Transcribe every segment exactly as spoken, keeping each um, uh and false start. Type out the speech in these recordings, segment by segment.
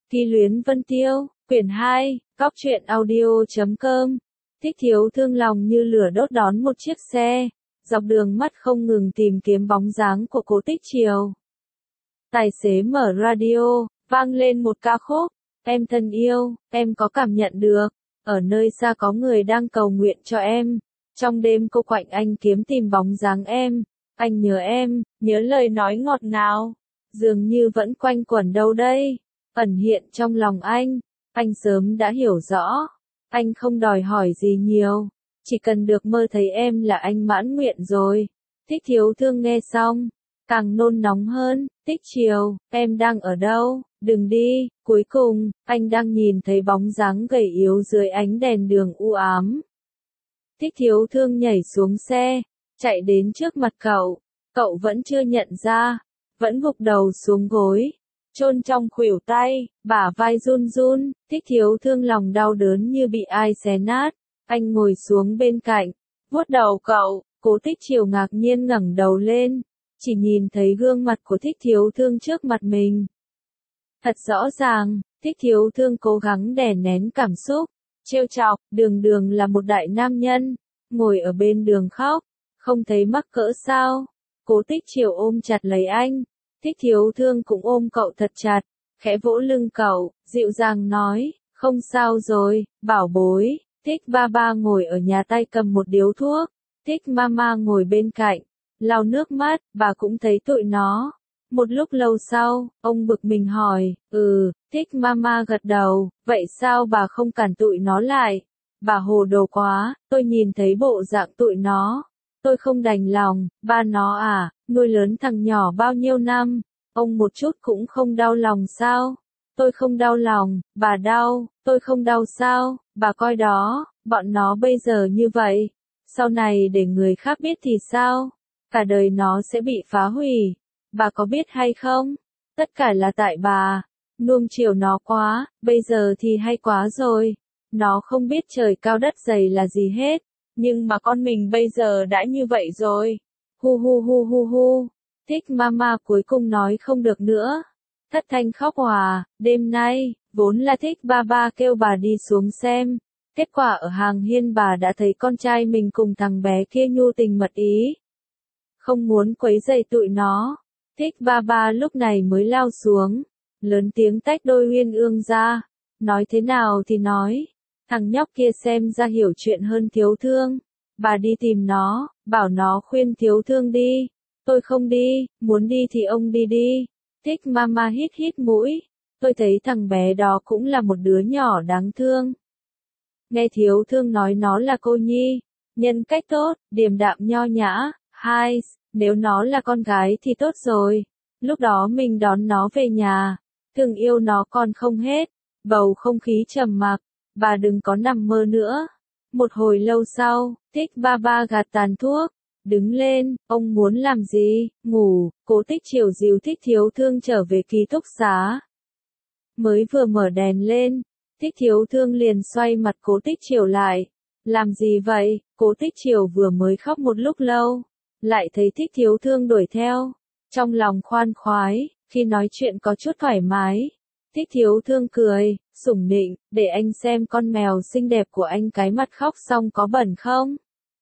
Kỳ luyến Vân Tiêu, quyển hai, góc truyện audio chấm com. Thích Thiếu Thương lòng như lửa đốt đón một chiếc xe, dọc đường mắt không ngừng tìm kiếm bóng dáng của Cố Tích Triều. Tài xế mở radio, vang lên một ca khúc, em thân yêu, em có cảm nhận được, ở nơi xa có người đang cầu nguyện cho em, trong đêm cô quạnh anh kiếm tìm bóng dáng em, anh nhớ em, nhớ lời nói ngọt ngào, dường như vẫn quanh quẩn đâu đây, ẩn hiện trong lòng anh, anh sớm đã hiểu rõ, anh không đòi hỏi gì nhiều, chỉ cần được mơ thấy em là anh mãn nguyện rồi. Thích Thiếu Thương nghe xong, càng nôn nóng hơn, Tích Triều, em đang ở đâu, đừng đi, cuối cùng, anh đang nhìn thấy bóng dáng gầy yếu dưới ánh đèn đường u ám. Thích Thiếu Thương nhảy xuống xe, chạy đến trước mặt cậu, cậu vẫn chưa nhận ra, vẫn gục đầu xuống gối, chôn trong khuỷu tay, bả vai run run, Thích Thiếu Thương lòng đau đớn như bị ai xé nát, anh ngồi xuống bên cạnh, vuốt đầu cậu, Cố Tích Triều ngạc nhiên ngẩng đầu lên, chỉ nhìn thấy gương mặt của Thích Thiếu Thương trước mặt mình. Thật rõ ràng, Thích Thiếu Thương cố gắng đè nén cảm xúc, trêu chọc, đường đường là một đại nam nhân, ngồi ở bên đường khóc, không thấy mắc cỡ sao. Cố Tích Triều ôm chặt lấy anh, Thích Thiếu Thương cũng ôm cậu thật chặt, khẽ vỗ lưng cậu, dịu dàng nói, không sao rồi, bảo bối. Thích ba ba ngồi ở nhà tay cầm một điếu thuốc, Thích mama ngồi bên cạnh, lau nước mắt, bà cũng thấy tụi nó. Một lúc lâu sau, ông bực mình hỏi, ừ, Thích mama gật đầu, vậy sao bà không cản tụi nó lại? Bà hồ đồ quá, tôi nhìn thấy bộ dạng tụi nó, tôi không đành lòng, ba nó à, nuôi lớn thằng nhỏ bao nhiêu năm, ông một chút cũng không đau lòng sao? Tôi không đau lòng, bà đau, tôi không đau sao, bà coi đó, bọn nó bây giờ như vậy, sau này để người khác biết thì sao? Cả đời nó sẽ bị phá hủy, bà có biết hay không? Tất cả là tại bà, nuông chiều nó quá, bây giờ thì hay quá rồi, nó không biết trời cao đất dày là gì hết, nhưng mà con mình bây giờ đã như vậy rồi, hu hu hu hu hu, Thích mama cuối cùng nói không được nữa. Thất thanh khóc hòa, đêm nay, vốn là Thích ba ba kêu bà đi xuống xem, kết quả ở hàng hiên bà đã thấy con trai mình cùng thằng bé kia nhu tình mật ý. Không muốn quấy rầy tụi nó, Thích ba ba lúc này mới lao xuống, lớn tiếng tách đôi uyên ương ra, nói thế nào thì nói, thằng nhóc kia xem ra hiểu chuyện hơn Thiếu Thương, bà đi tìm nó, bảo nó khuyên Thiếu Thương đi, tôi không đi, muốn đi thì ông đi đi. Thích mama hít hít mũi, tôi thấy thằng bé đó cũng là một đứa nhỏ đáng thương. Nghe Thiếu Thương nói nó là cô nhi, nhân cách tốt, điềm đạm nho nhã, hai, nếu nó là con gái thì tốt rồi, lúc đó mình đón nó về nhà, thương yêu nó còn không hết, bầu không khí trầm mặc, bà đừng có nằm mơ nữa. Một hồi lâu sau, Thích ba ba gạt tàn thuốc, đứng lên, ông muốn làm gì, ngủ, Cố Tích Triều dìu Thích Thiếu Thương trở về ký túc xá. Mới vừa mở đèn lên, Thích Thiếu Thương liền xoay mặt Cố Tích Triều lại. Làm gì vậy? Cố Tích Triều vừa mới khóc một lúc lâu, lại thấy Thích Thiếu Thương đuổi theo. Trong lòng khoan khoái, khi nói chuyện có chút thoải mái. Thích Thiếu Thương cười, sủng nịnh, để anh xem con mèo xinh đẹp của anh cái mặt khóc xong có bẩn không?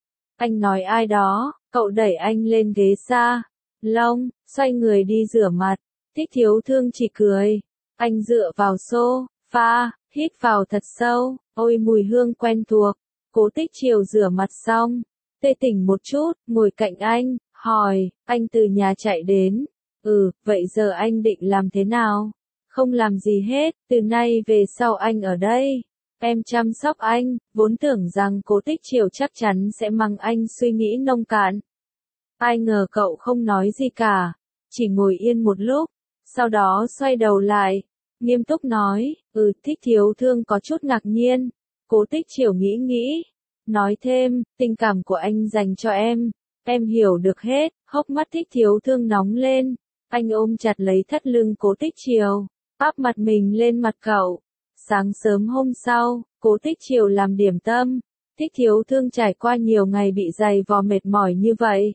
Anh nói ai đó, cậu đẩy anh lên ghế xa, lông, xoay người đi rửa mặt, Thích Thiếu Thương chỉ cười, anh dựa vào sofa, hít vào thật sâu, ôi mùi hương quen thuộc, Cố Tích Triều rửa mặt xong, tê tỉnh một chút, ngồi cạnh anh, hỏi, anh từ nhà chạy đến, ừ, vậy giờ anh định làm thế nào? Không làm gì hết, từ nay về sau anh ở đây. Em chăm sóc anh, vốn tưởng rằng Cố Tích Triều chắc chắn sẽ mắng anh suy nghĩ nông cạn. Ai ngờ cậu không nói gì cả, chỉ ngồi yên một lúc, sau đó xoay đầu lại, nghiêm túc nói, ừ, Thích Thiếu Thương có chút ngạc nhiên. Cố Tích Triều nghĩ nghĩ, nói thêm, tình cảm của anh dành cho em, em hiểu được hết, hốc mắt Thích Thiếu Thương nóng lên, anh ôm chặt lấy thắt lưng Cố Tích Triều, áp mặt mình lên mặt cậu. Sáng sớm hôm sau, Cố Tích Triều làm điểm tâm, Thích Thiếu Thương trải qua nhiều ngày bị dày vò mệt mỏi như vậy.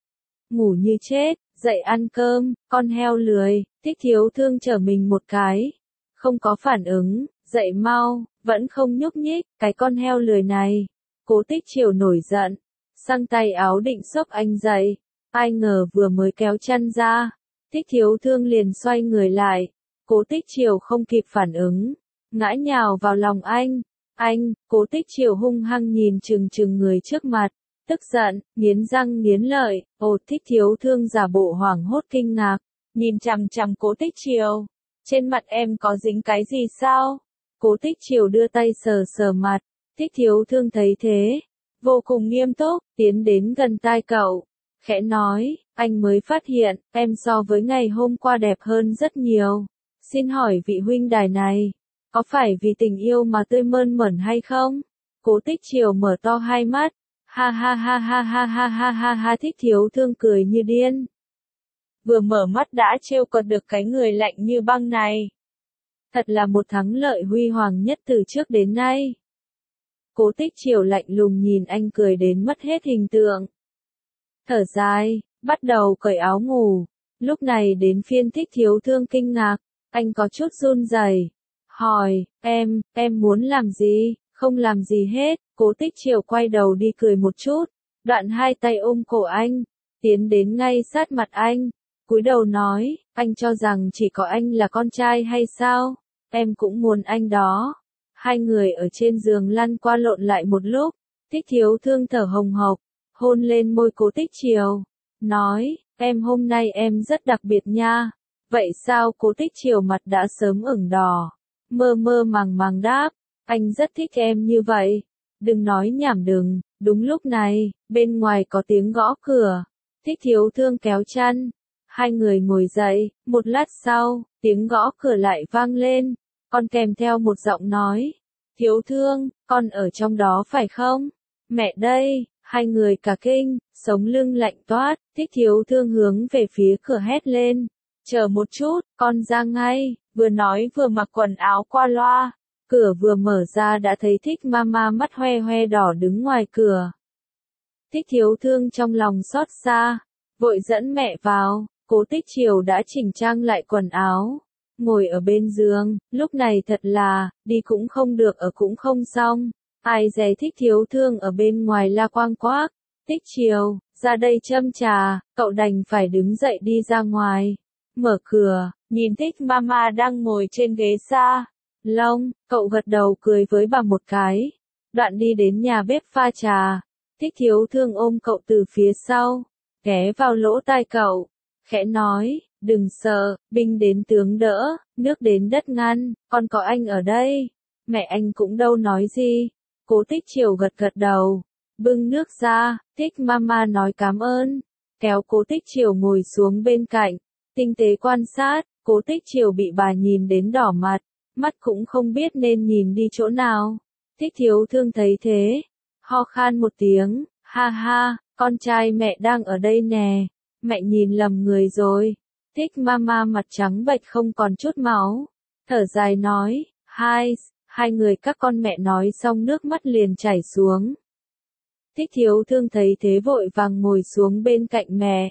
Ngủ như chết, dậy ăn cơm, con heo lười, Thích Thiếu Thương chở mình một cái. Không có phản ứng, dậy mau, vẫn không nhúc nhích, cái con heo lười này. Cố Tích Triều nổi giận, xăng tay áo định xốc anh dậy, ai ngờ vừa mới kéo chân ra, Thích Thiếu Thương liền xoay người lại, Cố Tích Triều không kịp phản ứng, ngã nhào vào lòng anh, anh, Cố Tích Triều hung hăng nhìn chừng chừng người trước mặt, tức giận, nghiến răng nghiến lợi, ồ Thích Thiếu Thương giả bộ hoảng hốt kinh ngạc, nhìn chằm chằm Cố Tích Triều, trên mặt em có dính cái gì sao? Cố Tích Triều đưa tay sờ sờ mặt, Thích Thiếu Thương thấy thế, vô cùng nghiêm túc, tiến đến gần tai cậu, khẽ nói, anh mới phát hiện, em so với ngày hôm qua đẹp hơn rất nhiều. Xin hỏi vị huynh đài này, có phải vì tình yêu mà tươi mơn mởn hay không? Cố Tích Triều mở to hai mắt, ha ha ha ha ha ha ha ha ha Thích Thiếu Thương cười như điên. Vừa mở mắt đã trêu cợt được cái người lạnh như băng này. Thật là một thắng lợi huy hoàng nhất từ trước đến nay. Cố Tích Triều lạnh lùng nhìn anh cười đến mất hết hình tượng. Thở dài, bắt đầu cởi áo ngủ. Lúc này đến phiên Thích Thiếu Thương kinh ngạc, anh có chút run rẩy, hỏi, em, em muốn làm gì? Không làm gì hết. Cố Tích Triều quay đầu đi cười một chút, đoạn hai tay ôm cổ anh, tiến đến ngay sát mặt anh, cúi đầu nói, anh cho rằng chỉ có anh là con trai hay sao? Em cũng muốn anh đó. Hai người ở trên giường lăn qua lộn lại một lúc, Thích Thiếu Thương thở hồng hộc, hôn lên môi Cố Tích Triều, nói, em hôm nay em rất đặc biệt nha. Vậy sao? Cố Tích Triều mặt đã sớm ửng đỏ, mơ mơ màng màng đáp, anh rất thích em như vậy. Đừng nói nhảm đừng. Đúng lúc này, bên ngoài có tiếng gõ cửa, Thích Thiếu Thương kéo chăn, hai người ngồi dậy, một lát sau, tiếng gõ cửa lại vang lên, còn kèm theo một giọng nói, Thiếu Thương, con ở trong đó phải không? Mẹ đây. Hai người cả kinh, sống lưng lạnh toát, Thích Thiếu Thương hướng về phía cửa hét lên, chờ một chút, con ra ngay, vừa nói vừa mặc quần áo qua loa. Cửa vừa mở ra đã thấy Thích Mama mắt hoe hoe đỏ đứng ngoài cửa. Thích Thiếu Thương trong lòng xót xa, vội dẫn mẹ vào. Cố Tích Triều đã chỉnh trang lại quần áo, ngồi ở bên giường, lúc này thật là, đi cũng không được ở cũng không xong. Ai dè Thích Thiếu Thương ở bên ngoài la quang quác, Tích Triều, ra đây châm trà, cậu đành phải đứng dậy đi ra ngoài. Mở cửa, nhìn Thích Mama đang ngồi trên ghế xa lông, cậu gật đầu cười với bà một cái, đoạn đi đến nhà bếp pha trà. Thích Thiếu Thương ôm cậu từ phía sau, ghé vào lỗ tai cậu, khẽ nói, đừng sợ, binh đến tướng đỡ, nước đến đất ngăn, còn có anh ở đây. Mẹ anh cũng đâu nói gì. Cố Tích Triều gật gật đầu, bưng nước ra, Thích Mama nói cảm ơn, kéo Cố Tích Triều ngồi xuống bên cạnh, tinh tế quan sát. Cố Tích Triều bị bà nhìn đến đỏ mặt, mắt cũng không biết nên nhìn đi chỗ nào. Thích Thiếu Thương thấy thế, ho khan một tiếng, ha ha, con trai mẹ đang ở đây nè, mẹ nhìn lầm người rồi. Thích Mama mặt trắng bệch không còn chút máu, thở dài nói, hai, hai người các con mẹ nói xong nước mắt liền chảy xuống. Thích Thiếu Thương thấy thế vội vàng ngồi xuống bên cạnh mẹ,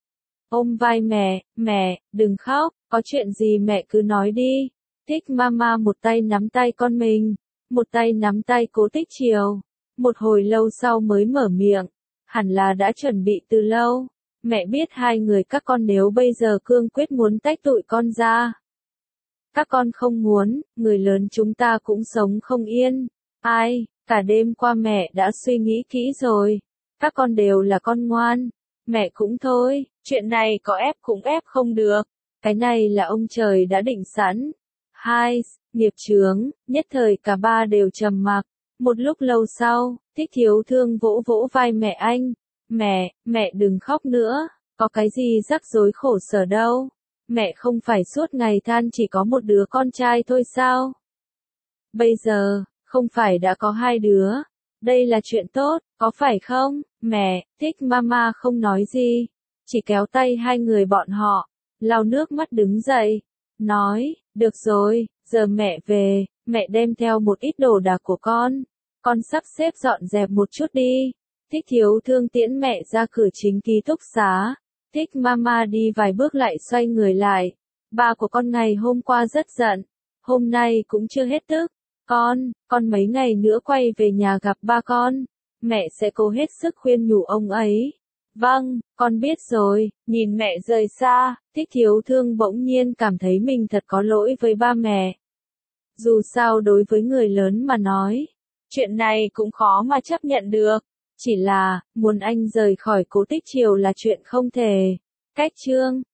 ôm vai mẹ, mẹ, đừng khóc, có chuyện gì mẹ cứ nói đi. Thích Mama một tay nắm tay con mình, một tay nắm tay Cố Tích Triều, một hồi lâu sau mới mở miệng, hẳn là đã chuẩn bị từ lâu. Mẹ biết hai người các con nếu bây giờ cương quyết muốn tách tụi con ra, các con không muốn, người lớn chúng ta cũng sống không yên. Ai, cả đêm qua mẹ đã suy nghĩ kỹ rồi, các con đều là con ngoan, mẹ cũng thôi, chuyện này có ép cũng ép không được, cái này là ông trời đã định sẵn. Hai, nghiệp chướng, nhất thời cả ba đều trầm mặc. Một lúc lâu sau, Thích Thiếu Thương vỗ vỗ vai mẹ anh, mẹ, mẹ đừng khóc nữa, có cái gì rắc rối khổ sở đâu, mẹ không phải suốt ngày than chỉ có một đứa con trai thôi sao? Bây giờ, không phải đã có hai đứa, đây là chuyện tốt, có phải không? Mẹ, Thích Mama không nói gì, chỉ kéo tay hai người bọn họ, lau nước mắt đứng dậy, nói, được rồi, giờ mẹ về, mẹ đem theo một ít đồ đạc của con, con sắp xếp dọn dẹp một chút đi. Thích Thiếu Thương tiễn mẹ ra cửa chính ký túc xá, Thích Mama đi vài bước lại xoay người lại, ba của con ngày hôm qua rất giận, hôm nay cũng chưa hết tức. Con, con mấy ngày nữa quay về nhà gặp ba con. Mẹ sẽ cố hết sức khuyên nhủ ông ấy. Vâng, con biết rồi. Nhìn mẹ rời xa, Thích Thiếu Thương bỗng nhiên cảm thấy mình thật có lỗi với ba mẹ. Dù sao đối với người lớn mà nói, chuyện này cũng khó mà chấp nhận được. Chỉ là, muốn anh rời khỏi Cố Tích Triều là chuyện không thể. Cách chương